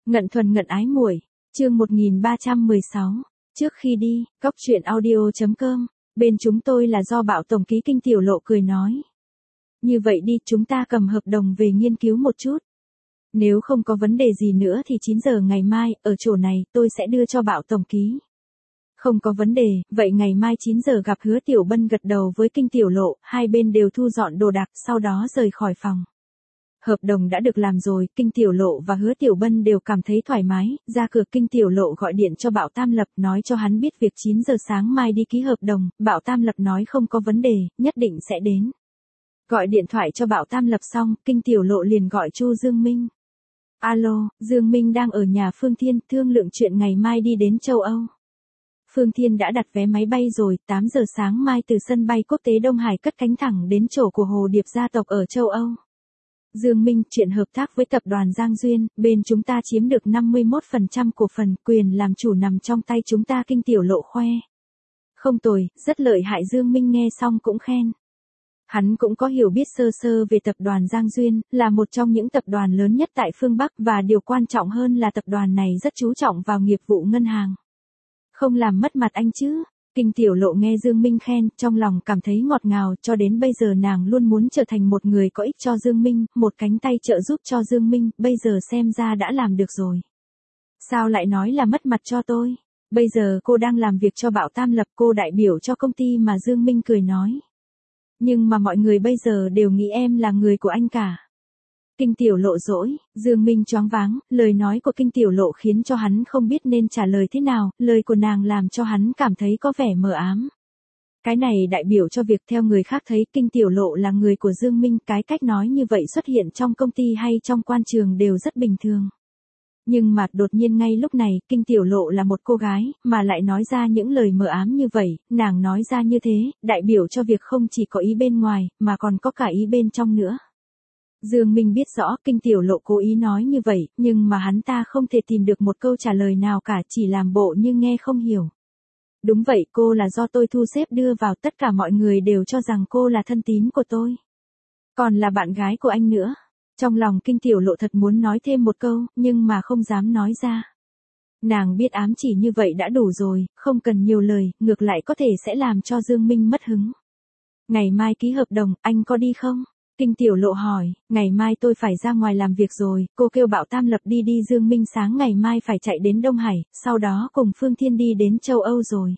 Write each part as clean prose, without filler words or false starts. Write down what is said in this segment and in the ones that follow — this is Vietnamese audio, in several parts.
Ngận thuần ngận ái muội, chương 1316. Trước khi đi, cóc truyện audio.com, bên chúng tôi là do Bảo tổng ký Kinh Tiểu Lộ cười nói. Như vậy đi, chúng ta cầm hợp đồng về nghiên cứu một chút. Nếu không có vấn đề gì nữa thì 9 giờ ngày mai, ở chỗ này, tôi sẽ đưa cho Bảo tổng ký. Không có vấn đề, vậy ngày mai 9 giờ gặp. Hứa Tiểu Bân gật đầu với Kinh Tiểu Lộ, hai bên đều thu dọn đồ đạc, sau đó rời khỏi phòng. Hợp đồng đã được làm rồi, Kinh Tiểu Lộ và Hứa Tiểu Bân đều cảm thấy thoải mái, ra cửa Kinh Tiểu Lộ gọi điện cho Bảo Tam Lập nói cho hắn biết việc 9 giờ sáng mai đi ký hợp đồng, Bảo Tam Lập nói không có vấn đề, nhất định sẽ đến. Gọi điện thoại cho Bảo Tam Lập xong, Kinh Tiểu Lộ liền gọi Chu Dương Minh. Alo, Dương Minh đang ở nhà Phương Thiên, thương lượng chuyện ngày mai đi đến châu Âu. Phương Thiên đã đặt vé máy bay rồi, 8 giờ sáng mai từ sân bay quốc tế Đông Hải cất cánh thẳng đến chỗ của Hồ Điệp gia tộc ở châu Âu. Dương Minh, chuyện hợp tác với tập đoàn Giang Duyên, bên chúng ta chiếm được 51% cổ phần, quyền làm chủ nằm trong tay chúng ta. Kinh Tiểu Lộ khoe. Không tồi, rất lợi hại. Dương Minh nghe xong cũng khen. Hắn cũng có hiểu biết sơ sơ về tập đoàn Giang Duyên, là một trong những tập đoàn lớn nhất tại phương Bắc và điều quan trọng hơn là tập đoàn này rất chú trọng vào nghiệp vụ ngân hàng. Không làm mất mặt anh chứ. Kinh Tiểu Lộ nghe Dương Minh khen, trong lòng cảm thấy ngọt ngào, cho đến bây giờ nàng luôn muốn trở thành một người có ích cho Dương Minh, một cánh tay trợ giúp cho Dương Minh, bây giờ xem ra đã làm được rồi. Sao lại nói là mất mặt cho tôi? Bây giờ cô đang làm việc cho Bảo Tam Lập, cô đại biểu cho công ty mà. Dương Minh cười nói. Nhưng mà mọi người bây giờ đều nghĩ em là người của anh cả. Kinh Tiểu Lộ dỗi, Dương Minh choáng váng, lời nói của Kinh Tiểu Lộ khiến cho hắn không biết nên trả lời thế nào, lời của nàng làm cho hắn cảm thấy có vẻ mờ ám. Cái này đại biểu cho việc theo người khác thấy Kinh Tiểu Lộ là người của Dương Minh, cái cách nói như vậy xuất hiện trong công ty hay trong quan trường đều rất bình thường. Nhưng mà đột nhiên ngay lúc này, Kinh Tiểu Lộ là một cô gái, mà lại nói ra những lời mờ ám như vậy, nàng nói ra như thế, đại biểu cho việc không chỉ có ý bên ngoài, mà còn có cả ý bên trong nữa. Dương Minh biết rõ Kinh Tiểu Lộ cố ý nói như vậy, nhưng mà hắn ta không thể tìm được một câu trả lời nào cả, chỉ làm bộ như nghe không hiểu. Đúng vậy, cô là do tôi thu xếp đưa vào, tất cả mọi người đều cho rằng cô là thân tín của tôi. Còn là bạn gái của anh nữa. Trong lòng Kinh Tiểu Lộ thật muốn nói thêm một câu, nhưng mà không dám nói ra. Nàng biết ám chỉ như vậy đã đủ rồi, không cần nhiều lời, ngược lại có thể sẽ làm cho Dương Minh mất hứng. Ngày mai ký hợp đồng, anh có đi không? Kinh Tiểu Lộ hỏi, ngày mai tôi phải ra ngoài làm việc rồi, cô kêu Bảo Tam Lập đi. Dương Minh sáng ngày mai phải chạy đến Đông Hải, sau đó cùng Phương Thiên đi đến châu Âu rồi.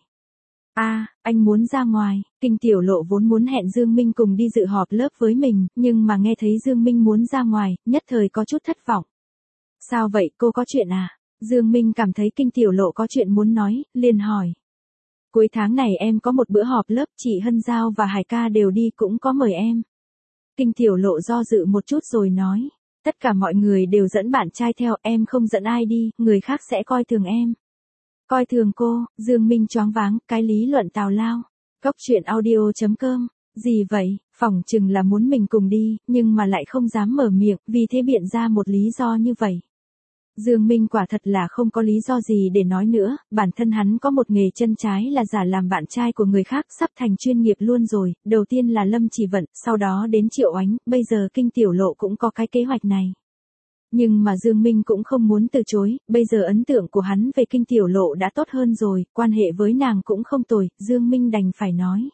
Anh muốn ra ngoài. Kinh Tiểu Lộ vốn muốn hẹn Dương Minh cùng đi dự họp lớp với mình, nhưng mà nghe thấy Dương Minh muốn ra ngoài, nhất thời có chút thất vọng. Sao vậy, cô có chuyện à? Dương Minh cảm thấy Kinh Tiểu Lộ có chuyện muốn nói, liền hỏi. Cuối tháng này em có một bữa họp lớp, chị Hân Giao và Hải ca đều đi, cũng có mời em. Kinh Tiểu Lộ do dự một chút rồi nói. Tất cả mọi người đều dẫn bạn trai theo, em không dẫn ai đi, người khác sẽ coi thường em. Coi thường cô. Dương Minh choáng váng, cái lý luận tào lao. Cóc truyện audio.com. Gì vậy? Phỏng chừng là muốn mình cùng đi, nhưng mà lại không dám mở miệng, vì thế biện ra một lý do như vậy. Dương Minh quả thật là không có lý do gì để nói nữa, bản thân hắn có một nghề chân trái là giả làm bạn trai của người khác, sắp thành chuyên nghiệp luôn rồi, đầu tiên là Lâm Chỉ Vận, sau đó đến Triệu Oánh, bây giờ Kinh Tiểu Lộ cũng có cái kế hoạch này. Nhưng mà Dương Minh cũng không muốn từ chối, bây giờ ấn tượng của hắn về Kinh Tiểu Lộ đã tốt hơn rồi, quan hệ với nàng cũng không tồi, Dương Minh đành phải nói.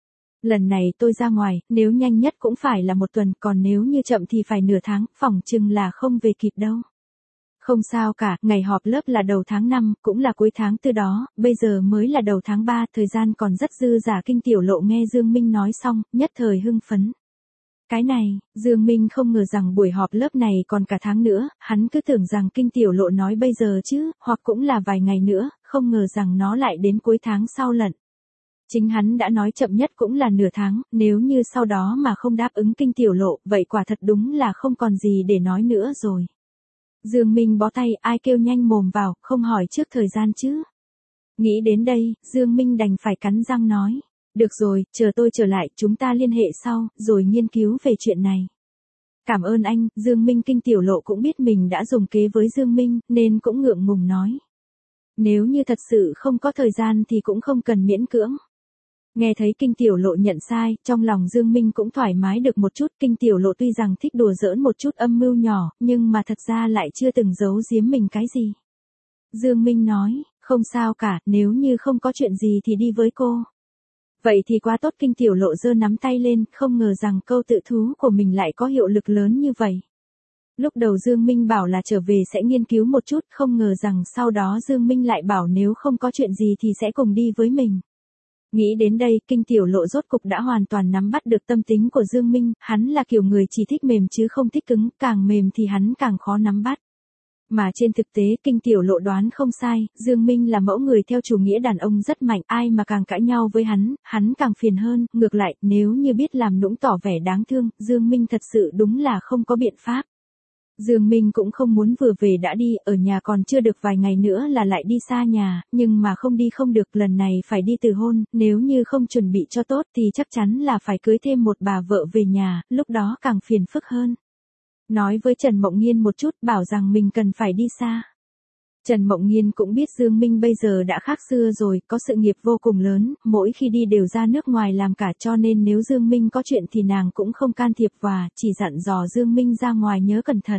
Lần này tôi ra ngoài, nếu nhanh nhất cũng phải là 1 tuần, còn nếu như chậm thì phải nửa tháng, phỏng chừng là không về kịp đâu. Không sao cả, ngày họp lớp là đầu tháng 5, cũng là cuối tháng 4 đó, bây giờ mới là đầu tháng 3, thời gian còn rất dư dả. Kinh Tiểu Lộ nghe Dương Minh nói xong, nhất thời hưng phấn. Cái này, Dương Minh không ngờ rằng buổi họp lớp này còn cả tháng nữa, hắn cứ tưởng rằng Kinh Tiểu Lộ nói bây giờ chứ, hoặc cũng là vài ngày nữa, không ngờ rằng nó lại đến cuối tháng sau lận. Chính hắn đã nói chậm nhất cũng là nửa tháng, nếu như sau đó mà không đáp ứng Kinh Tiểu Lộ, vậy quả thật đúng là không còn gì để nói nữa rồi. Dương Minh bó tay, ai kêu nhanh mồm vào, không hỏi trước thời gian chứ. Nghĩ đến đây, Dương Minh đành phải cắn răng nói. Được rồi, chờ tôi trở lại, chúng ta liên hệ sau, rồi nghiên cứu về chuyện này. Cảm ơn anh. Dương Minh. Kinh Tiểu Lộ cũng biết mình đã dùng kế với Dương Minh, nên cũng ngượng ngùng nói. Nếu như thật sự không có thời gian thì cũng không cần miễn cưỡng. Nghe thấy Kinh Tiểu Lộ nhận sai, trong lòng Dương Minh cũng thoải mái được một chút. Kinh Tiểu Lộ tuy rằng thích đùa giỡn một chút âm mưu nhỏ, nhưng mà thật ra lại chưa từng giấu giếm mình cái gì. Dương Minh nói, không sao cả, nếu như không có chuyện gì thì đi với cô. Vậy thì quá tốt. Kinh Tiểu Lộ giơ nắm tay lên, không ngờ rằng câu tự thú của mình lại có hiệu lực lớn như vậy. Lúc đầu Dương Minh bảo là trở về sẽ nghiên cứu một chút, không ngờ rằng sau đó Dương Minh lại bảo nếu không có chuyện gì thì sẽ cùng đi với mình. Nghĩ đến đây, Kinh Tiểu Lộ rốt cục đã hoàn toàn nắm bắt được tâm tính của Dương Minh, hắn là kiểu người chỉ thích mềm chứ không thích cứng, càng mềm thì hắn càng khó nắm bắt. Mà trên thực tế Kinh Tiểu Lộ đoán không sai, Dương Minh là mẫu người theo chủ nghĩa đàn ông rất mạnh, ai mà càng cãi nhau với hắn càng phiền hơn, ngược lại, nếu như biết làm nũng tỏ vẻ đáng thương, Dương Minh thật sự đúng là không có biện pháp. Dương Minh cũng không muốn vừa về đã đi, ở nhà còn chưa được vài ngày nữa là lại đi xa nhà, nhưng mà không đi không được, lần này phải đi từ hôn, nếu như không chuẩn bị cho tốt thì chắc chắn là phải cưới thêm một bà vợ về nhà, lúc đó càng phiền phức hơn. Nói với Trần Mộng Nghiên một chút, bảo rằng mình cần phải đi xa. Trần Mộng Nghiên cũng biết Dương Minh bây giờ đã khác xưa rồi, có sự nghiệp vô cùng lớn, mỗi khi đi đều ra nước ngoài làm cả, cho nên nếu Dương Minh có chuyện thì nàng cũng không can thiệp và chỉ dặn dò Dương Minh ra ngoài nhớ cẩn thận.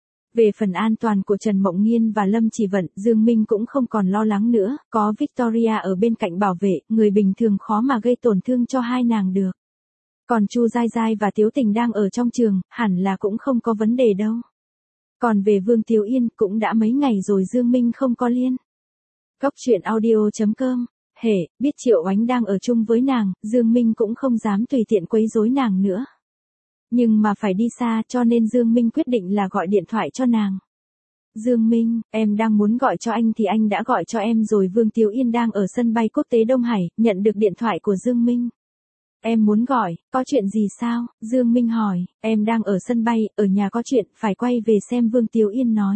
Về phần an toàn của Trần Mộng Nghiên và Lâm Chỉ Vận, Dương Minh cũng không còn lo lắng nữa, có Victoria ở bên cạnh bảo vệ, người bình thường khó mà gây tổn thương cho hai nàng được. Còn Chu Giai Giai và Tiếu Tình đang ở trong trường, hẳn là cũng không có vấn đề đâu. Còn về Vương Tiếu Yên, cũng đã mấy ngày rồi Dương Minh không có liên. Góc truyện audio.com. Biết Triệu Oánh đang ở chung với nàng, Dương Minh cũng không dám tùy tiện quấy rối nàng nữa. Nhưng mà phải đi xa cho nên Dương Minh quyết định là gọi điện thoại cho nàng. Dương Minh, em đang muốn gọi cho anh thì anh đã gọi cho em rồi. Vương Tiếu Yên đang ở sân bay quốc tế Đông Hải, nhận được điện thoại của Dương Minh. Em muốn gọi, có chuyện gì sao? Dương Minh hỏi, em đang ở sân bay, ở nhà có chuyện, phải quay về xem. Vương Tiếu Yên nói.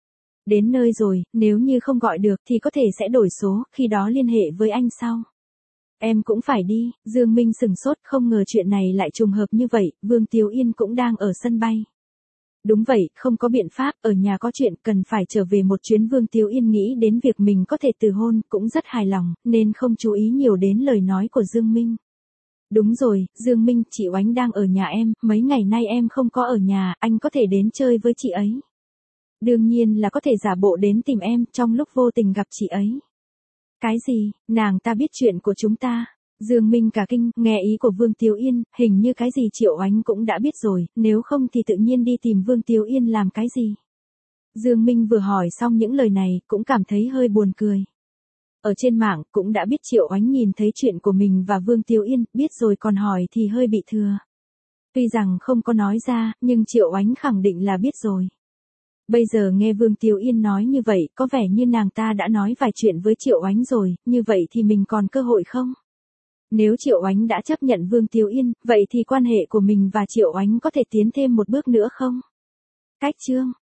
Đến nơi rồi, nếu như không gọi được thì có thể sẽ đổi số, khi đó liên hệ với anh sau. Em cũng phải đi. Dương Minh sửng sốt, không ngờ chuyện này lại trùng hợp như vậy, Vương Tiếu Yên cũng đang ở sân bay. Đúng vậy, không có biện pháp, ở nhà có chuyện, cần phải trở về một chuyến. Vương Tiếu Yên nghĩ đến việc mình có thể từ hôn, cũng rất hài lòng, nên không chú ý nhiều đến lời nói của Dương Minh. Đúng rồi, Dương Minh, chị Oánh đang ở nhà em, mấy ngày nay em không có ở nhà, anh có thể đến chơi với chị ấy. Đương nhiên là có thể giả bộ đến tìm em, trong lúc vô tình gặp chị ấy. Cái gì, nàng ta biết chuyện của chúng ta? Dương Minh cả kinh, nghe ý của Vương Tiếu Yên, hình như cái gì Triệu Oánh cũng đã biết rồi, nếu không thì tự nhiên đi tìm Vương Tiếu Yên làm cái gì? Dương Minh vừa hỏi xong những lời này, cũng cảm thấy hơi buồn cười. Ở trên mạng, cũng đã biết Triệu Oánh nhìn thấy chuyện của mình và Vương Tiếu Yên, biết rồi còn hỏi thì hơi bị thừa. Tuy rằng không có nói ra, nhưng Triệu Oánh khẳng định là biết rồi. Bây giờ nghe Vương Tiếu Yên nói như vậy, có vẻ như nàng ta đã nói vài chuyện với Triệu Oánh rồi, như vậy thì mình còn cơ hội không? Nếu Triệu Oánh đã chấp nhận Vương Tiếu Yên, vậy thì quan hệ của mình và Triệu Oánh có thể tiến thêm một bước nữa không? Cách chương